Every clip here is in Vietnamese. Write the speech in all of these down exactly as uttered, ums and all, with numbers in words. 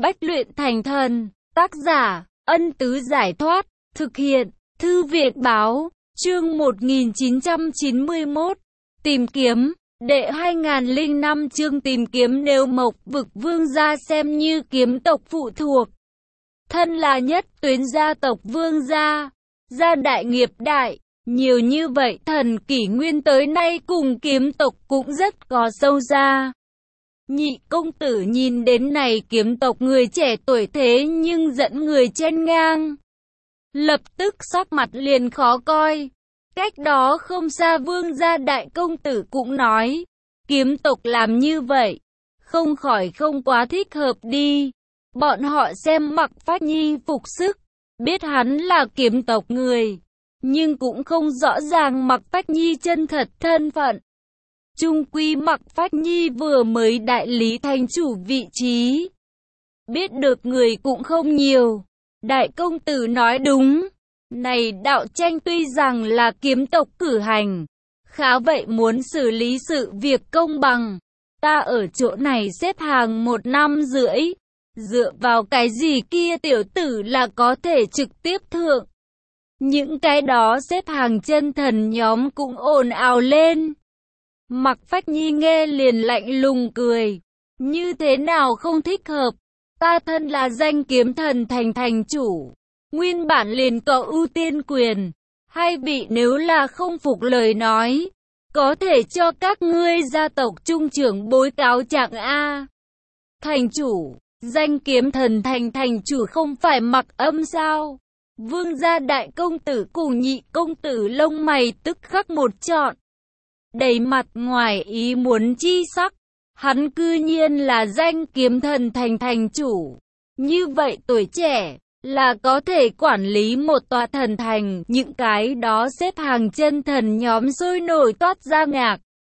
Bách luyện thành thần. Tác giả, Ân Tứ Giải Thoát. Thực hiện, Thư Viện Báo. Chương một nghìn chín trăm chín mươi mốt. Tìm kiếm. Đệ hai nghìn lẻ năm chương tìm kiếm. Nếu Mộc Vực Vương gia xem như kiếm tộc phụ thuộc, thân là nhất tuyến gia tộc vương gia, gia đại nghiệp đại, nhiều như vậy thần kỷ nguyên tới nay cùng kiếm tộc cũng rất có sâu xa. Nhị công tử nhìn đến này kiếm tộc người trẻ tuổi thế nhưng dẫn người chen ngang, lập tức sắc mặt liền khó coi. Cách đó không xa vương gia đại công tử cũng nói, kiếm tộc làm như vậy, không khỏi không quá thích hợp đi. Bọn họ xem Mặc Phách Nhi phục sức, biết hắn là kiếm tộc người, nhưng cũng không rõ ràng Mặc Phách Nhi chân thật thân phận. Chung quy Mặc Phách Nhi vừa mới đại lý thành chủ vị trí, biết được người cũng không nhiều. Đại công tử nói đúng, này đạo tranh tuy rằng là kiếm tộc cử hành, khá vậy muốn xử lý sự việc công bằng. Ta ở chỗ này xếp hàng một năm rưỡi, dựa vào cái gì kia tiểu tử là có thể trực tiếp thượng. Những cái đó xếp hàng chân thần nhóm cũng ồn ào lên. Mặc Phách Nhi nghe liền lạnh lùng cười, như thế nào không thích hợp, ta thân là danh kiếm thần thành thành chủ, nguyên bản liền có ưu tiên quyền, hai vị nếu là không phục lời nói, có thể cho các ngươi gia tộc trung trưởng bối cáo trạng a. Thành chủ, danh kiếm thần thành thành chủ không phải Mặc Âm sao? Vương gia đại công tử cùng nhị công tử lông mày tức khắc một trọn, đầy mặt ngoài ý muốn chi sắc. Hắn cư nhiên là danh kiếm thần thành thành chủ, như vậy tuổi trẻ là có thể quản lý một tòa thần thành. Những cái đó xếp hàng chân thần nhóm sôi nổi toát ra ngạc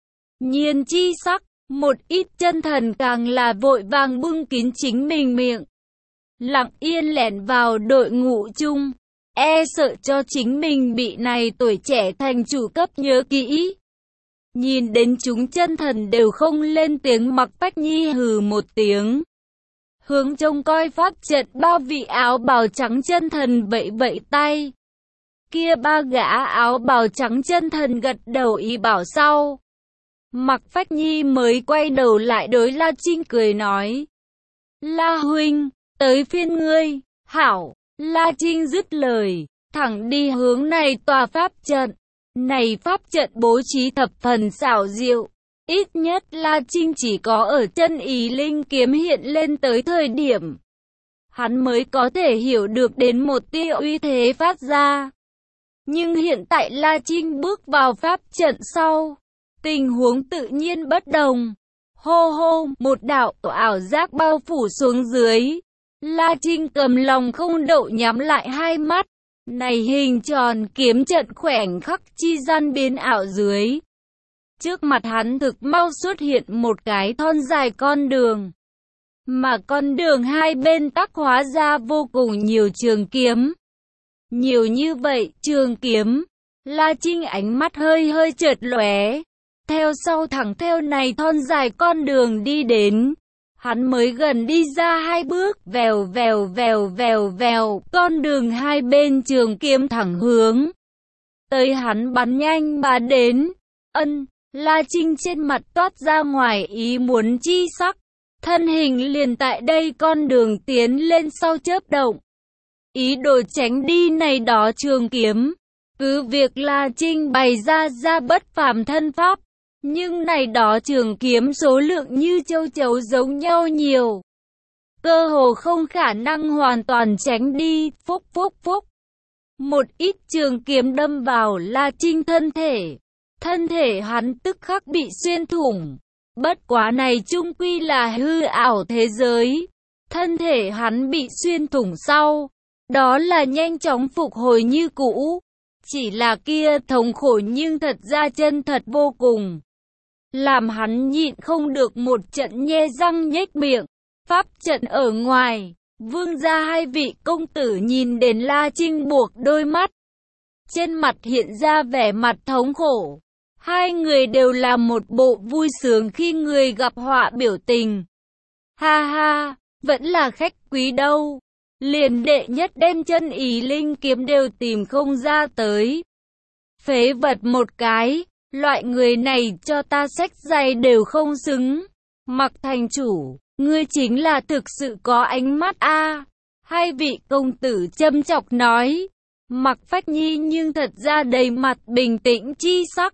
nhiên chi sắc, một ít chân thần càng là vội vàng bưng kín chính mình miệng, lặng yên lẻn vào đội ngũ chung, e sợ cho chính mình bị này tuổi trẻ thành chủ cấp nhớ kỹ. Nhìn đến chúng chân thần đều không lên tiếng, Mặc Phách Nhi hừ một tiếng, hướng trông coi pháp trận ba vị áo bào trắng chân thần vẫy vẫy tay. Kia ba gã áo bào trắng chân thần gật đầu ý bảo sau. Mặc Phách Nhi mới quay đầu lại đối La Trinh cười nói, La huynh, tới phiên ngươi. Hảo. La Trinh dứt lời, thẳng đi hướng này tòa pháp trận. Này pháp trận bố trí thập phần xảo diệu, ít nhất La Trinh chỉ có ở chân ý linh kiếm hiện lên tới thời điểm, hắn mới có thể hiểu được đến một tia uy thế phát ra. Nhưng hiện tại La Trinh bước vào pháp trận sau, tình huống tự nhiên bất đồng. Hô hô, một đạo ảo giác bao phủ xuống dưới. La Trinh cầm lòng không đậu nhắm lại hai mắt. Này hình tròn kiếm trận khoảnh khắc chi gian biến ảo dưới. Trước mặt hắn thực mau xuất hiện một cái thon dài con đường. Mà con đường hai bên tắc hóa ra vô cùng nhiều trường kiếm. Nhiều như vậy trường kiếm, La Trinh ánh mắt hơi hơi chợt lóe. Theo sau thẳng theo này thon dài con đường đi đến. Hắn mới gần đi ra hai bước, vèo vèo vèo vèo vèo, con đường hai bên trường kiếm thẳng hướng tới hắn bắn nhanh mà đến. Ân, La Trinh trên mặt toát ra ngoài ý muốn chi sắc, thân hình liền tại đây con đường tiến lên sau chớp động, ý đồ tránh đi này đó trường kiếm. Cứ việc La Trinh bày ra ra bất phàm thân pháp, nhưng này đó trường kiếm số lượng như châu chấu giống nhau nhiều, cơ hồ không khả năng hoàn toàn tránh đi. Phúc phúc phúc, một ít trường kiếm đâm vào La Trinh thân thể, thân thể hắn tức khắc bị xuyên thủng. Bất quá này chung quy là hư ảo thế giới, thân thể hắn bị xuyên thủng sau, đó là nhanh chóng phục hồi như cũ, chỉ là kia thống khổ nhưng thật ra chân thật vô cùng, làm hắn nhịn không được một trận nhe răng nhếch miệng. Pháp trận ở ngoài, vương gia hai vị công tử nhìn đến La Trinh buộc đôi mắt, trên mặt hiện ra vẻ mặt thống khổ. Hai người đều là một bộ vui sướng khi người gặp họa biểu tình. Ha ha, vẫn là khách quý đâu. Liền đệ nhất đem chân ý linh kiếm đều tìm không ra tới. Phế vật một cái, loại người này cho ta sách giày đều không xứng. Mặc thành chủ, ngươi chính là thực sự có ánh mắt a. Hai vị công tử châm chọc nói. Mặc Phách Nhi nhưng thật ra đầy mặt bình tĩnh chi sắc.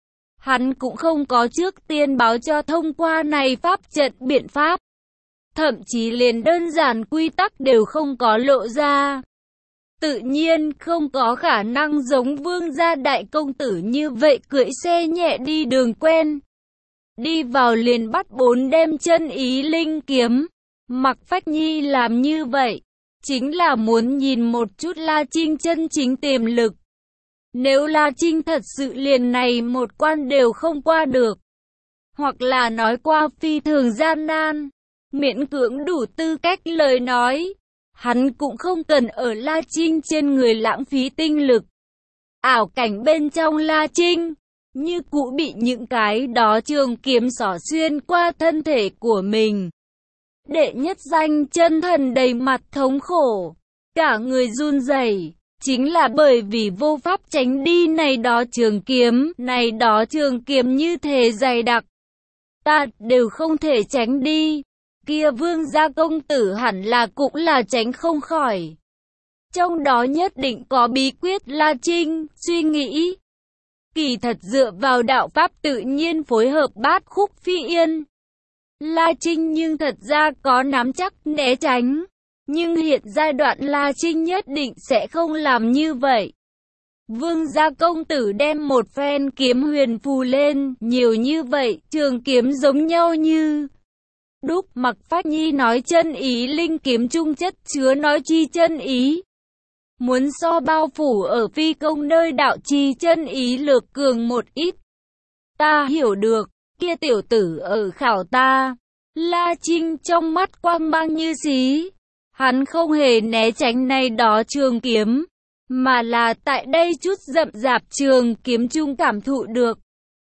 Hắn cũng không có trước tiên báo cho thông qua này pháp trận biện pháp. Thậm chí liền đơn giản quy tắc đều không có lộ ra. Tự nhiên không có khả năng giống vương gia đại công tử như vậy cưỡi xe nhẹ đi đường quen. Đi vào liền bắt bốn đem chân ý linh kiếm. Mặc Phách Nhi làm như vậy, chính là muốn nhìn một chút La Trinh chân chính tiềm lực. Nếu La Trinh thật sự liền này một quan đều không qua được, hoặc là nói qua phi thường gian nan, miễn cưỡng đủ tư cách lời nói, hắn cũng không cần ở La Trinh trên người lãng phí tinh lực. Ảo cảnh bên trong La Trinh, như cũ bị những cái đó trường kiếm xỏ xuyên qua thân thể của mình. Đệ nhất danh chân thần đầy mặt thống khổ, cả người run rẩy, chính là bởi vì vô pháp tránh đi này đó trường kiếm, này đó trường kiếm như thế dày đặc. Ta đều không thể tránh đi, kia vương gia công tử hẳn là cũng là tránh không khỏi. Trong đó nhất định có bí quyết. La Trinh suy nghĩ. Kỳ thật dựa vào đạo pháp tự nhiên phối hợp bát khúc phi yên, La Trinh nhưng thật ra có nắm chắc né tránh. Nhưng hiện giai đoạn La Trinh nhất định sẽ không làm như vậy. Vương gia công tử đem một phen kiếm huyền phù lên, nhiều như vậy, trường kiếm giống nhau như đúc. Mặc Phách Nhi nói chân ý linh kiếm trung chất chứa nói chi chân ý. Muốn so bao phủ ở phi công nơi đạo chi chân ý lược cường một ít. Ta hiểu được, kia tiểu tử ở khảo ta. La Trinh trong mắt quang mang như xí. Hắn không hề né tránh này đó trường kiếm, mà là tại đây chút rậm rạp trường kiếm chung cảm thụ được.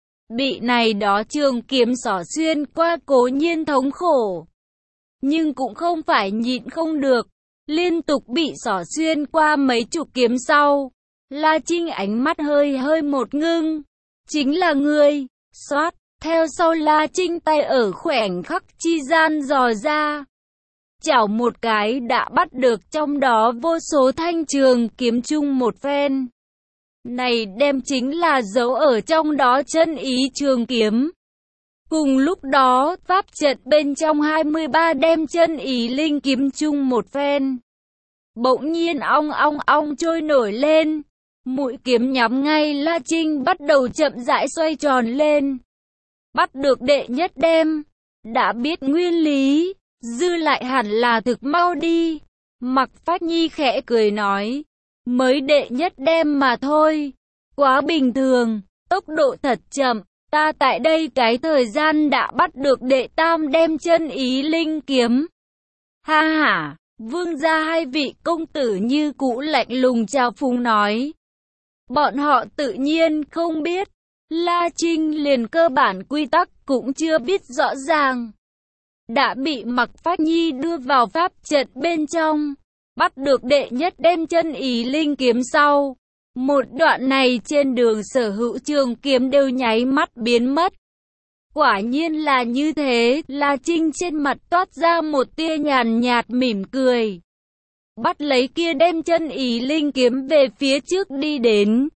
Bị này đó trường kiếm xỏ xuyên qua cố nhiên thống khổ, nhưng cũng không phải nhịn không được. Liên tục bị xỏ xuyên qua mấy chục kiếm sau, La Trinh ánh mắt hơi hơi một ngưng. Chính là ngươi. Xoát, theo sau La Trinh tay ở khoảnh khắc chi gian dò ra, chảo một cái đã bắt được trong đó vô số thanh trường kiếm chung một phen. Này đem chính là dấu ở trong đó chân ý trường kiếm. Cùng lúc đó, pháp trận bên trong hai mươi ba đem chân ý linh kiếm chung một phen. Bỗng nhiên ong ong ong trôi nổi lên. Mũi kiếm nhắm ngay La Trinh bắt đầu chậm rãi xoay tròn lên. Bắt được đệ nhất đem. Đã biết nguyên lý, dư lại hẳn là thực mau đi. Mặc Phách Nhi khẽ cười nói. Mới đệ nhất đem mà thôi. Quá bình thường, tốc độ thật chậm. Ta tại đây cái thời gian đã bắt được đệ tam đem chân ý linh kiếm. Ha ha, vương gia hai vị công tử như cũ lạnh lùng chào phúng nói. Bọn họ tự nhiên không biết. La Trinh liền cơ bản quy tắc cũng chưa biết rõ ràng. Đã bị Mặc Phách Nhi đưa vào pháp trận bên trong. Bắt được đệ nhất đem chân ý linh kiếm sau. Một đoạn này trên đường sở hữu trường kiếm đều nháy mắt biến mất. Quả nhiên là như thế. La Trinh trên mặt toát ra một tia nhàn nhạt mỉm cười. Bắt lấy kia đem chân ý linh kiếm về phía trước đi đến.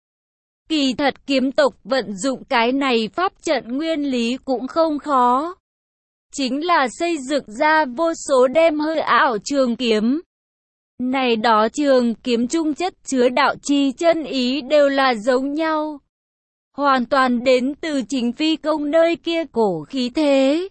Kỳ thật kiếm tộc vận dụng cái này pháp trận nguyên lý cũng không khó. Chính là xây dựng ra vô số đem hơi ảo trường kiếm. Này đó trường kiếm trung chất chứa đạo chi chân ý đều là giống nhau. Hoàn toàn đến từ chính phi công nơi kia cổ khí thế.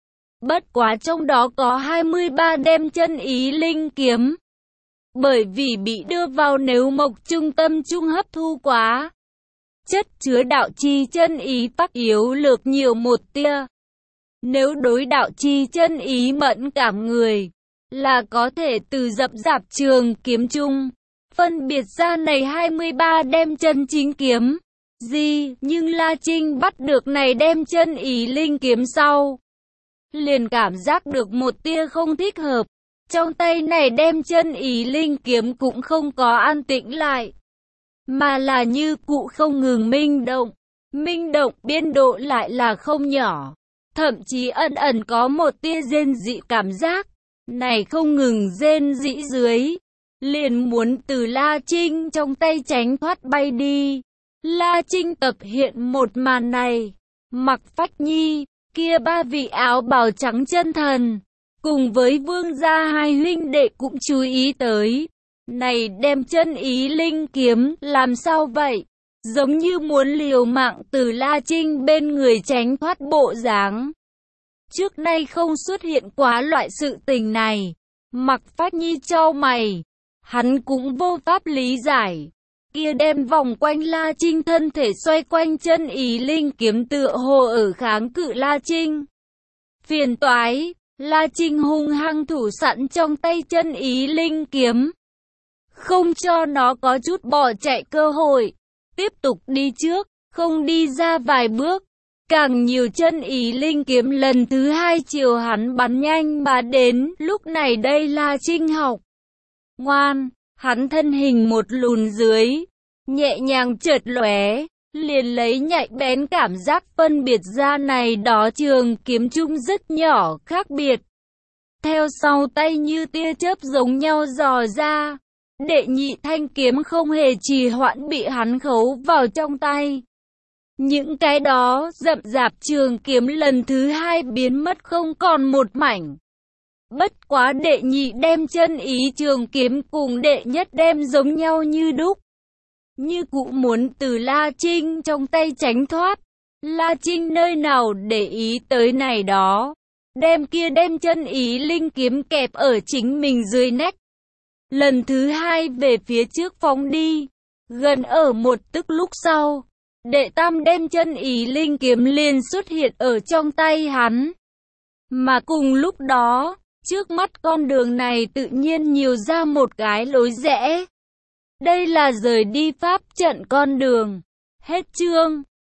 Bất quá trong đó có hai mươi ba đem chân ý linh kiếm. Bởi vì bị đưa vào nếu mộc trung tâm trung hấp thu quá. Chất chứa đạo chi chân ý tắc yếu lược nhiều một tia. Nếu đối đạo chi chân ý mẫn cảm người, là có thể từ dập dạp trường kiếm chung, phân biệt ra này hai mươi ba đem chân chính kiếm. Gì, nhưng La Trinh bắt được này đem chân ý linh kiếm sau. Liền cảm giác được một tia không thích hợp. Trong tay này đem chân ý linh kiếm cũng không có an tĩnh lại, mà là như cụ không ngừng minh động. Minh động biên độ lại là không nhỏ, thậm chí ẩn ẩn có một tia rên rỉ cảm giác. Này không ngừng rên rỉ dưới, liền muốn từ La Trinh trong tay tránh thoát bay đi. La Trinh tập hiện một màn này, Mặc Phách Nhi, kia ba vị áo bào trắng chân thần, cùng với vương gia hai huynh đệ cũng chú ý tới. Này đem chân ý linh kiếm làm sao vậy? Giống như muốn liều mạng từ La Trinh bên người tránh thoát bộ dáng. Trước nay không xuất hiện quá loại sự tình này. Mặc Phách Nhi chau mày, hắn cũng vô pháp lý giải. Kia đem vòng quanh La Trinh thân thể xoay quanh chân ý linh kiếm tựa hồ ở kháng cự La Trinh. Phiền toái, La Trinh hung hăng thủ sẵn trong tay chân ý linh kiếm, không cho nó có chút bỏ chạy cơ hội. Tiếp tục đi trước, không đi ra vài bước, càng nhiều chân ý linh kiếm lần thứ hai chiều hắn bắn nhanh mà đến. Lúc này đây La Trinh học ngoan, hắn thân hình một lùn dưới, nhẹ nhàng chợt lóe, liền lấy nhạy bén cảm giác phân biệt ra này đó trường kiếm chung rất nhỏ khác biệt. Theo sau tay như tia chớp giống nhau dò ra, đệ nhị thanh kiếm không hề trì hoãn bị hắn khấu vào trong tay. Những cái đó rậm rạp trường kiếm lần thứ hai biến mất không còn một mảnh. Bất quá đệ nhị đem chân ý trường kiếm cùng đệ nhất đem giống nhau như đúc. Như cụ muốn từ La Trinh trong tay tránh thoát. La Trinh nơi nào để ý tới này đó. Đem kia đem chân ý linh kiếm kẹp ở chính mình dưới nách. Lần thứ hai về phía trước phóng đi. Gần ở một tức lúc sau, đệ tam đem chân ý linh kiếm liền xuất hiện ở trong tay hắn. Mà cùng lúc đó, trước mắt con đường này tự nhiên nhiều ra một cái lối rẽ. Đây là rời đi pháp trận con đường. Hết chương.